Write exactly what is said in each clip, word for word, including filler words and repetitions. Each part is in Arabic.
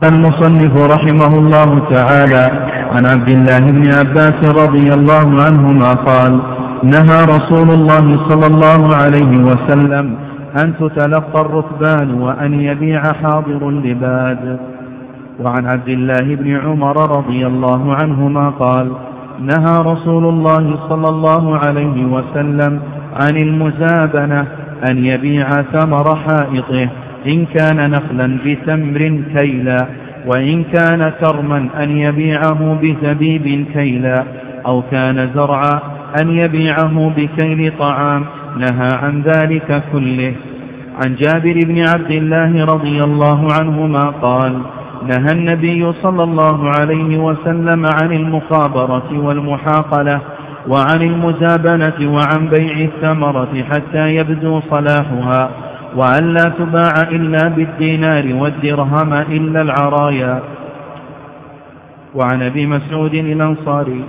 المصنف رحمه الله تعالى عن عبد الله بن عباس رضي الله عنهما قال: نهى رسول الله صلى الله عليه وسلم أن تتلقى الركبان وأن يبيع حاضر اللباد. وعن عبد الله بن عمر رضي الله عنهما قال: نهى رسول الله صلى الله عليه وسلم عن المزابنة أن يبيع ثمر حائطه إن كان نخلا بتمر كيلا، وإن كان كرما أن يبيعه بزبيب كيلا، أو كان زرعا أن يبيعه بكيل طعام. نهى عن ذلك كله. عن جابر بن عبد الله رضي الله عنهما قال: نهى النبي صلى الله عليه وسلم عن المخابرة والمحاقلة وعن المزابنة وعن بيع الثمرة حتى يبدو صلاحها، وأن لا تباع إلا بالدينار والدرهم إلا العرايا. وعن أبي مسعود الأنصاري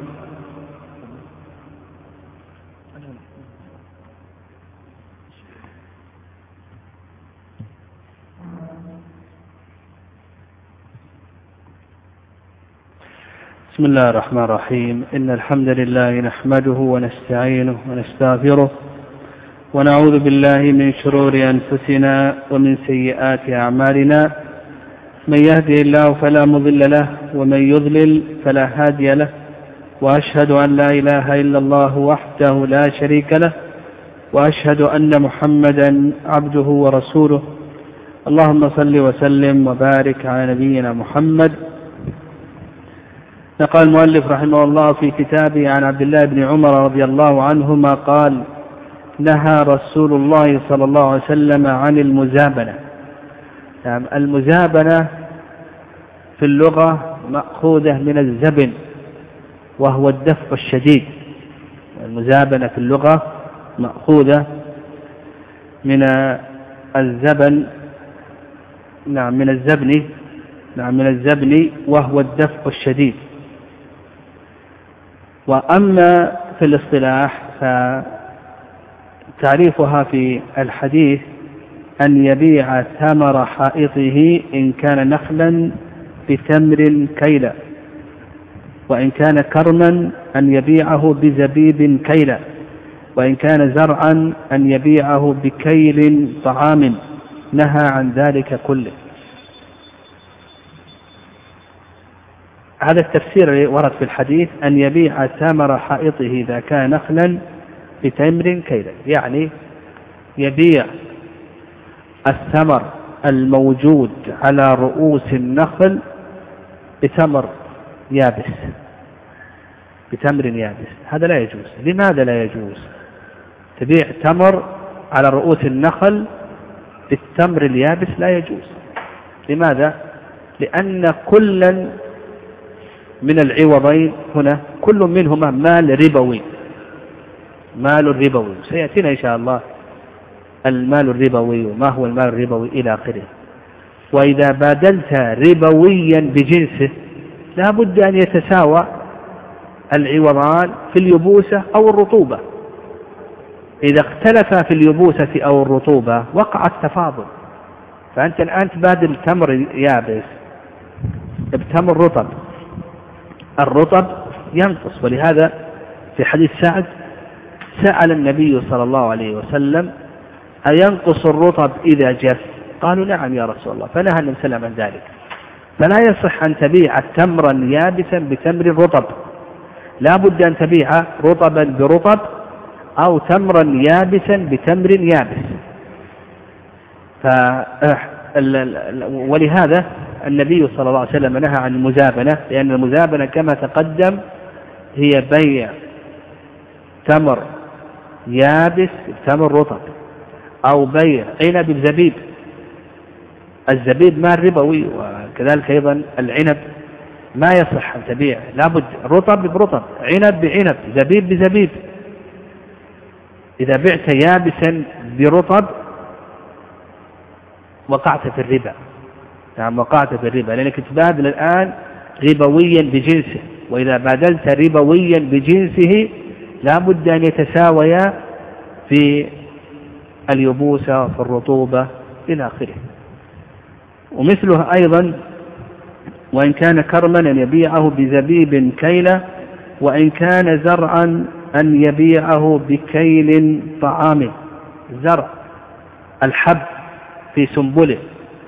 بسم الله الرحمن الرحيم. إن الحمد لله نحمده ونستعينه ونستغفره ونعوذ بالله من شرور أنفسنا ومن سيئات أعمالنا. من يهده الله فلا مضل له ومن يضلل فلا هادي له، وأشهد أن لا إله إلا الله وحده لا شريك له، وأشهد أن محمدا عبده ورسوله. اللهم صل وسلم وبارك على نبينا محمد. نقل المؤلف رحمه الله في كتابه عن عبد الله بن عمر رضي الله عنهما قال: نهى رسول الله صلى الله عليه وسلم عن المزابنة. يعني المزابنة في اللغة مأخوذة من الزبن، وهو الدفع الشديد. المزابنة في اللغة مأخوذة من الزبن، نعم من الزبن، نعم من الزبن وهو الدفع الشديد. وأما في الاصطلاح فتعريفها في الحديث أن يبيع ثمر حائطه إن كان نخلا بتمر كيلا، وإن كان كرما أن يبيعه بزبيب كيلا، وإن كان زرعا أن يبيعه بكيل طعام. نهى عن ذلك كله. هذا التفسير الذي ورد في الحديث: أن يبيع ثمر حائطه إذا كان نخلا بتمر كيلا، يعني يبيع الثمر الموجود على رؤوس النخل بتمر يابس، بتمر يابس. هذا لا يجوز. لماذا لا يجوز؟ تبيع تمر على رؤوس النخل بالتمر اليابس لا يجوز. لماذا؟ لأن كلا من العوضين هنا كل منهما مال ربوي، مال ربوي. سيأتينا إن شاء الله المال الربوي وما هو المال الربوي إلى آخره. وإذا بادلت ربويا بجنسه لا بد أن يتساوى العوضان في اليبوسة أو الرطوبة. إذا اختلفا في اليبوسة أو الرطوبة وقع التفاضل. فأنت الآن تبادل تمر يابس بتمر رطب، الرطب ينقص. ولهذا في حديث سعد سأل النبي صلى الله عليه وسلم: أينقص الرطب إذا جف؟ قالوا: نعم يا رسول الله. فنهى النبي صلى الله عليه وسلم عن ذلك. فلا يصح أن تبيع تمرا يابسا بتمر رطب، لا بد أن تبيع رطبا برطب أو تمرا يابسا بتمر يابس. ف... ولهذا النبي صلى الله عليه وسلم نهى عن المزابنة، لأن المزابنة كما تقدم هي بيع تمر يابس تمر رطب، أو بيع عنب بزبيب. الزبيب مال ربوي، وكذلك أيضا العنب ما يصح أن تبيع، لابد رطب برطب، عنب بعنب، زبيب بزبيب. إذا بعت يابسا برطب وقعت في الربا. نعم وقعت في الربا، لأنك تبادل الآن ربويا بجنسه، وإذا بادلت ربويا بجنسه لا بد أن يتساويا في اليبوسة وفي الرطوبة إلى آخره. ومثله أيضا وإن كان كرما أن يبيعه بزبيب كيلة، وإن كان زرعا أن يبيعه بكيل طعام. زرع الحب في سنبله،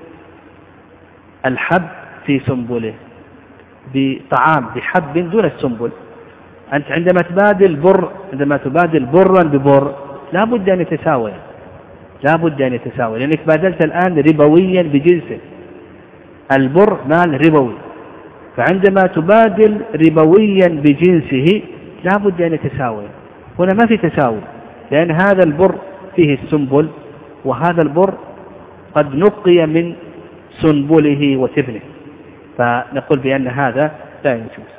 الحب في سنبله بطعام بحب دون السنبل. أنت عندما تبادل بر عندما تبادل برا ببر لا بد أن يتساوي، لا بد أن يتساوي، لأنك بادلت الآن ربويا بجنسه. البر مال ربوي، فعندما تبادل ربويا بجنسه لا بد أن يتساوي. هنا ما في تساوي، لأن هذا البر فيه السنبل، وهذا البر قد نقي من سنبله وتبنه، فنقول بأن هذا لا يجوز.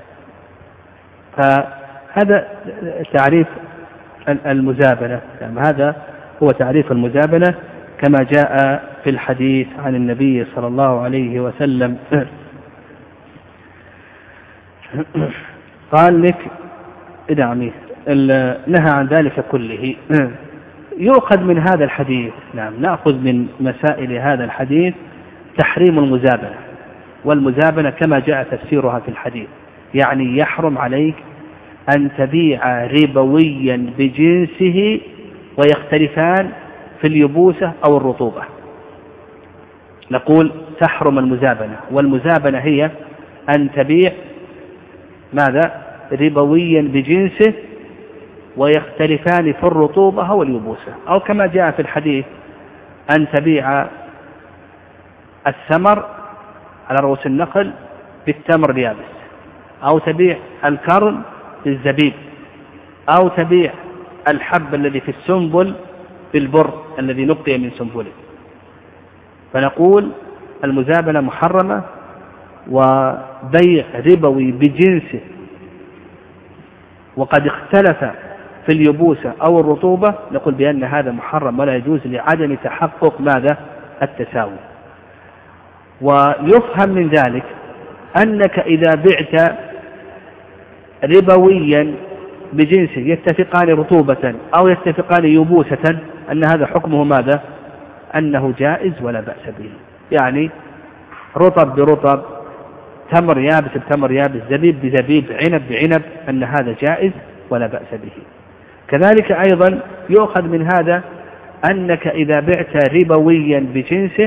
فهذا تعريف المزابنة، يعني هذا هو تعريف المزابنة كما جاء في الحديث عن النبي صلى الله عليه وسلم. قال لك ادعمي نهى عن ذلك كله. يؤخذ من هذا الحديث، نعم نأخذ من مسائل هذا الحديث تحريم المزابنة، والمزابنة كما جاء تفسيرها في الحديث يعني يحرم عليك أن تبيع ربويا بجنسه ويختلفان في اليبوسة أو الرطوبة. نقول تحرم المزابنة، والمزابنة هي أن تبيع ماذا؟ ربويا بجنسه ويختلفان في الرطوبة أو اليبوسة، أو كما جاء في الحديث أن تبيع الثمر على رؤوس النخل بالتمر اليابس، أو تبيع الكرم بالزبيب، أو تبيع الحب الذي في السنبل بالبر الذي نقي من سنبله. فنقول المزابنة محرمة، وبيع ربوي بجنسه وقد اختلف في اليبوسة أو الرطوبة نقول بأن هذا محرم ولا يجوز لعدم تحقق ماذا؟ التساوي. ويفهم من ذلك أنك إذا بعت ربويا بجنسه يتفقان رطوبة أو يتفقان يبوسة أن هذا حكمه ماذا؟ أنه جائز ولا بأس به. يعني رطب برطب، تمر يابس بتمر يابس، زبيب بزبيب، عنب بعنب، أن هذا جائز ولا بأس به. كذلك أيضا يؤخذ من هذا أنك إذا بعت ربويا بجنسه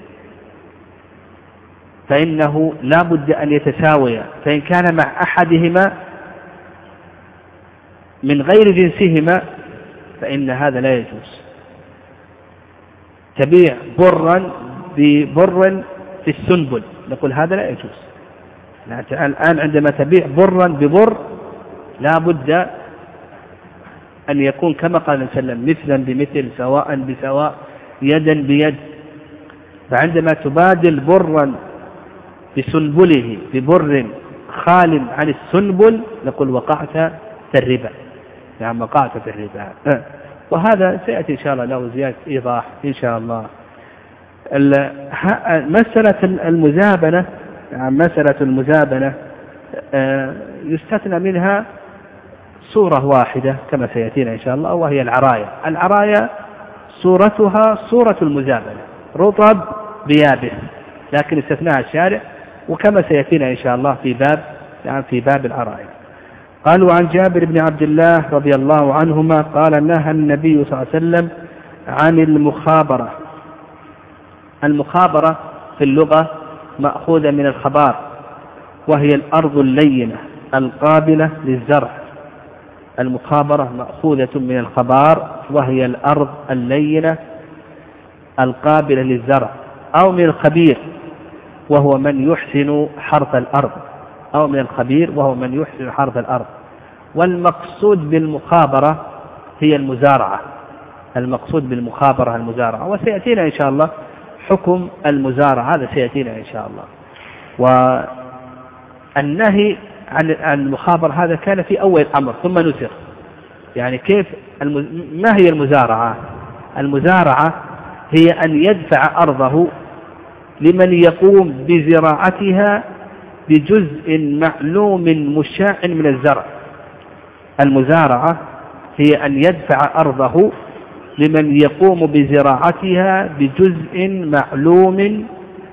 فإنه لا بد أن يتساويا، فإن كان مع أحدهما من غير جنسهما فإن هذا لا يجوز. تبيع برا ببر في السنبل نقول هذا لا يجوز. الآن عندما تبيع برا ببر لا بد أن يكون كما قال النبي صلى الله عليه وسلم مثلا بمثل، سواء بسواء، يدا بيد. فعندما تبادل برا بسنبله ببر خال عن السنبل نقول وقعت في الربا، يعني وقعت في الربا. وهذا سيأتي إن شاء الله له زيادة إيضاح إن شاء الله. مسألة المزابنة، يعني مسألة المزابنة يستثنى منها صورة واحدة كما سيأتينا إن شاء الله، وهي العراية. العراية صورتها صورة المزابنة، رطب بيابس، لكن استثناها الشارع، وكما سيأتينا إن شاء الله في باب يعني في باب العراية. قالوا عن جابر بن عبد الله رضي الله عنهما قال نهى النبي صلى الله عليه وسلم عن المخابرة. المخابرة في اللغة مأخوذة من الخبار، وهي الأرض اللينة القابلة للزرع. المخابرة مأخوذة من الخبار، وهي الأرض اللينة القابلة للزرع، أو من الخبير وهو من يحسن حرث الأرض، أو من الخبير وهو من يحسن حرث الأرض. والمقصود بالمخابرة هي المزارعة، المقصود بالمخابرة المزارعة، وسيأتينا إن شاء الله حكم المزارعة، هذا سيأتينا إن شاء الله. والنهي عن المخابرة هذا كان في أول الأمر ثم نسخ. يعني كيف المز... ما هي المزارعة؟ المزارعة هي أن يدفع أرضه لمن يقوم بزراعتها بجزء معلوم مشاع من الزرع. المزارعة هي أن يدفع أرضه لمن يقوم بزراعتها بجزء معلوم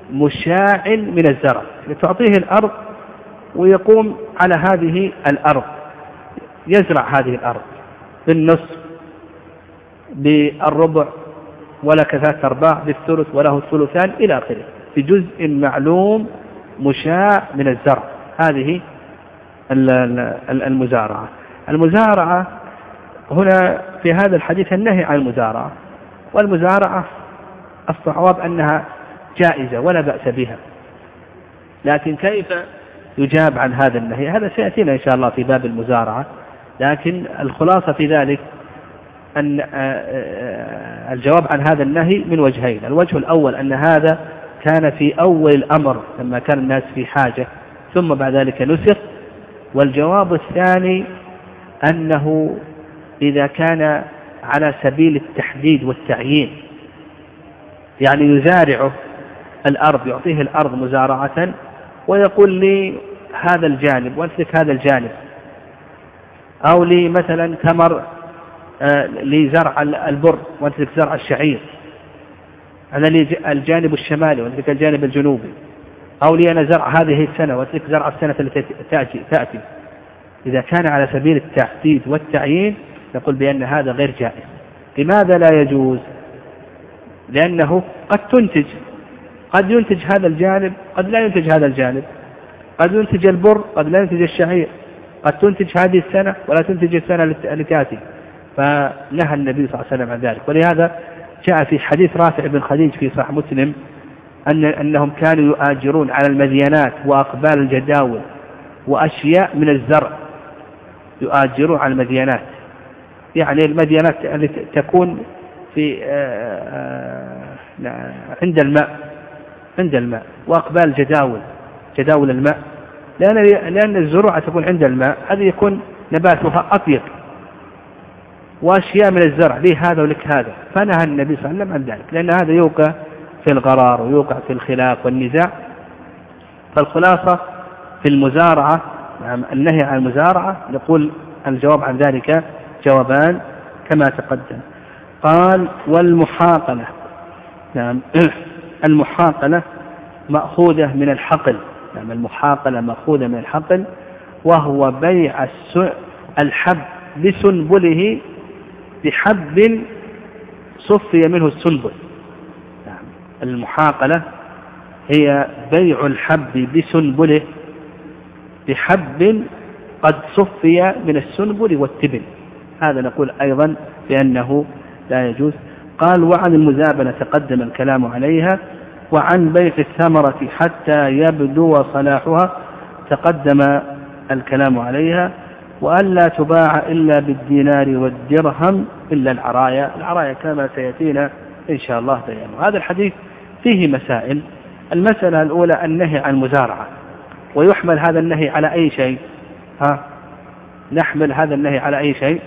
مشاع من الزرع، تعطيه الأرض ويقوم على هذه الأرض، يزرع هذه الأرض بالنصف، بالربع، ولا كثلاث أرباع، بالثلث، وله الثلثان إلى آخره، في جزء معلوم مشاع من الزرع. هذه المزارعة. المزارعة هنا في هذا الحديث النهي عن المزارعة، والمزارعة الصواب أنها جائزة ولا بأس بها، لكن كيف يجاب عن هذا النهي؟ هذا سيأتينا إن شاء الله في باب المزارعة، لكن الخلاصة في ذلك أن الجواب عن هذا النهي من وجهين. الوجه الأول أن هذا كان في أول الأمر لما كان الناس في حاجة، ثم بعد ذلك نسخ. والجواب الثاني أنه إذا كان على سبيل التحديد والتعيين، يعني يزارعه الأرض، يعطيه الأرض مزارعة ويقول لي هذا الجانب وأمسك هذا الجانب، أو لي مثلا ثمر آه لزرع البر وأمسك زرع الشعير، أنا لي الجانب الشمالي وأمسك الجانب الجنوبي، أو لي أنا زرع هذه السنة وأمسك زرع السنة التي تأتي, تأتي. إذا كان على سبيل التحديد والتعيين نقول بأن هذا غير جائز. لماذا لا يجوز؟ لأنه قد تنتج، قد ينتج هذا الجانب، قد لا ينتج هذا الجانب، قد ينتج البر، قد لا ينتج الشعير، قد تنتج هذه السنة ولا تنتج السنة اللي تأتي. فنهى النبي صلى الله عليه وسلم عن ذلك. ولهذا جاء في حديث رافع بن خديج في صحيح مسلم أن أنهم كانوا يؤاجرون على المدينات وأقبال الجداول وأشياء من الزرع، يؤاجرون على المدينات، يعني المدينات التي تكون في عند الماء، عند الماء، وأقبال الجداول، جداول الماء، لأن لأن الزروع تكون عند الماء، هذه يكون نباتها أطيب، وأشياء من الزرع ليه هذا ولك هذا. فنهى النبي صلى الله عليه وسلم عن ذلك، لأن هذا يوقع في الغرار ويوقع في الخلاف والنزاع. فالخلاصة في المزارعة، النهي عن المزارعة، نقول الجواب عن ذلك جوابان كما تقدم. قال والمحاقلة، نعم المحاقلة مأخوذة من الحقل، نعم المحاقلة مأخوذة من الحقل، وهو بيع الحب بسنبله بحب صفي منه السنبل. نعم المحاقلة هي بيع الحب بسنبله بحب قد صفي من السنبل والتبن. هذا نقول أيضا بأنه لا يجوز. قال وعن المزابنة تقدم الكلام عليها، وعن بيع الثمرة حتى يبدو صلاحها تقدم الكلام عليها، وألا تباع إلا بالدينار والدرهم إلا العرايا. العرايا كما سيأتينا إن شاء الله بيانه. هذا الحديث فيه مسائل. المسألة الأولى النهي عن المزارعة، ويحمل هذا النهي على أي شيء؟ ها نحمل هذا النهي على أي شيء؟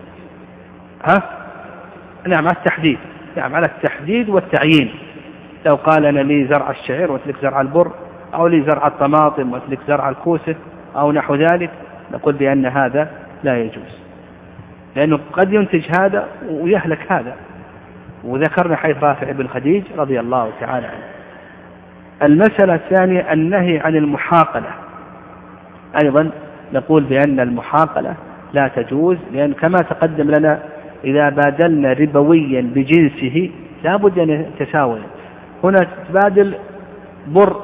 ها نعم على التحديد، نعم على التحديد والتعيين. لو قال أنا لي زرع الشعير وتلك زرع البر، أو لي زرع الطماطم وتلك زرع الكوسة أو نحو ذلك، نقول بأن هذا لا يجوز، لأنه قد ينتج هذا ويهلك هذا. وذكرنا حيث رافع بن خديج رضي الله تعالى عنه. المسألة الثانية النهي عن المحاقلة، أيضا نقول بأن المحاقلة لا تجوز، لأن كما تقدم لنا إذا بادلنا ربويا بجنسه لا بد أن يتساوي. هنا تبادل بر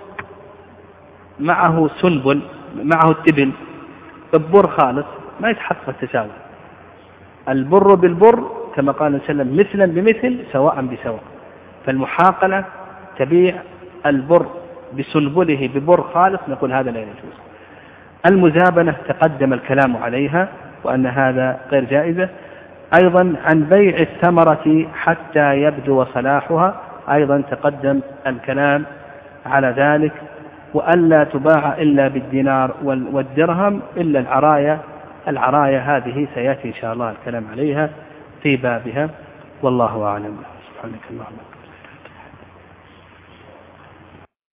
معه سنبل معه التبن بالبر خالص، ما يتحقق التساوي. البر بالبر كما قال صلى الله عليه وسلم مثلا بمثل سواء بسواء. فالمحاقلة تبيع البر بسنبله ببر خالص، نقول هذا لا يجوز. المزابنة تقدم الكلام عليها وأن هذا غير جائزة. أيضا عن بيع الثمرة حتى يبدو صلاحها، أيضا تقدم الكلام على ذلك. وألا تباع إلا بالدينار والدرهم إلا العرايا. العرايا هذه سيأتي إن شاء الله الكلام عليها في بابها، والله أعلم. سبحانك اللهم